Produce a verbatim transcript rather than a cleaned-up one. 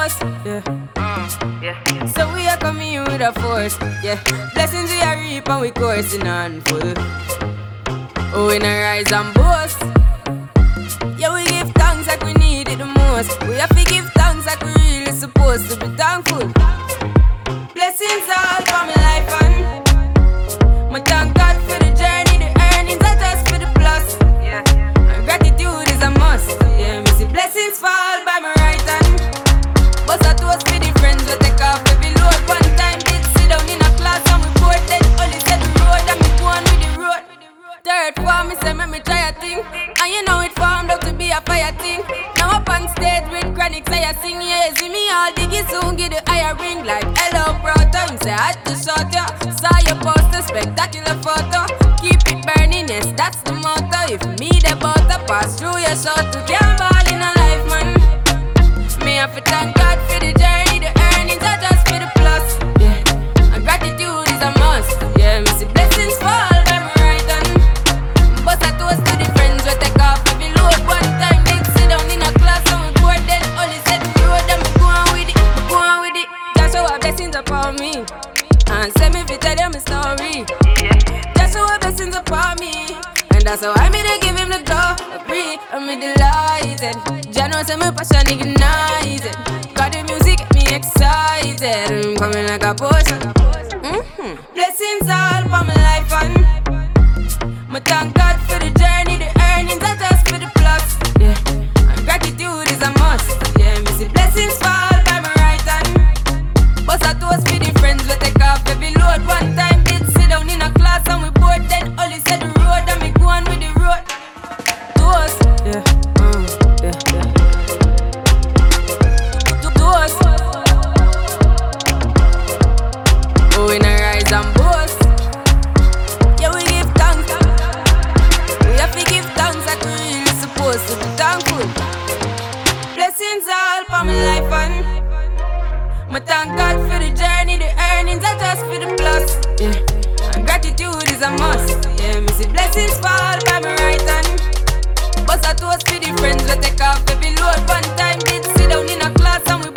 boast, yeah. Mm, yeah. So we are coming in with a force, yeah. Blessings we are reap and we coursing on full. Oh, we not rise and boast. Yeah, we give thanks like we need it the most. We have to give thanks like we really supposed to be thankful. Blessings all for my life and my thank God for the journey, the earnings are just for the plus. Yeah. And gratitude is a must. Yeah, me see blessings fall by my right hand. But I toast for the friends we take off every load. One time did sit down in a class and we bored. Then only said the road and me go on with the road. Third form, me say make me try a thing. And you know it formed up to be a fire thing. Now up on stage with chronic say I sing. Yeah, see me all diggy soon get the higher ring. Like hello brother, you say I had to shot ya. Saw your poster, spectacular photo. Keep it burning, yes that's the motto. If me the butter pass through your shot to get ball in a life man. Me have to thank God for the journey, the earnings are just for the plus. Yeah, and gratitude is a must. Yeah, me see blessings fall by my right hand. But I toast to the friends we take off every load. One time they sit down in a class and we bored. Then only said the road and me go on with it, go on with it. Just show our blessings upon me and send me to tell them my story. Just show our blessings upon me. And that's how I made to give him the glory. I'm delighted. Jah knows my passion ignited. Got the music get me excited. I'm coming like a potion. Mm-hmm. Blessings all for my life and my thank God for the journey, the earnings are just for the plus. Yeah, and gratitude is a must. Yeah, me see blessings fall by my right hand. But I toast for the friends we take off every load. One time did sit down in a class and we bored. Then only said the road and me go on with the road. Toast, yeah, mm, yeah, yeah. Toast. Oh, we not rise and boast. Yeah, we give thanks. We have to give thanks like we really supposed to be thankful. Blessings all for my life and my thank God for the journey, the earnings are just for the plus. Yeah, and gratitude is a must. Yeah, me see blessings fall by my right hand. But I toast for the friends we take off every load. One time did sit down in a class and we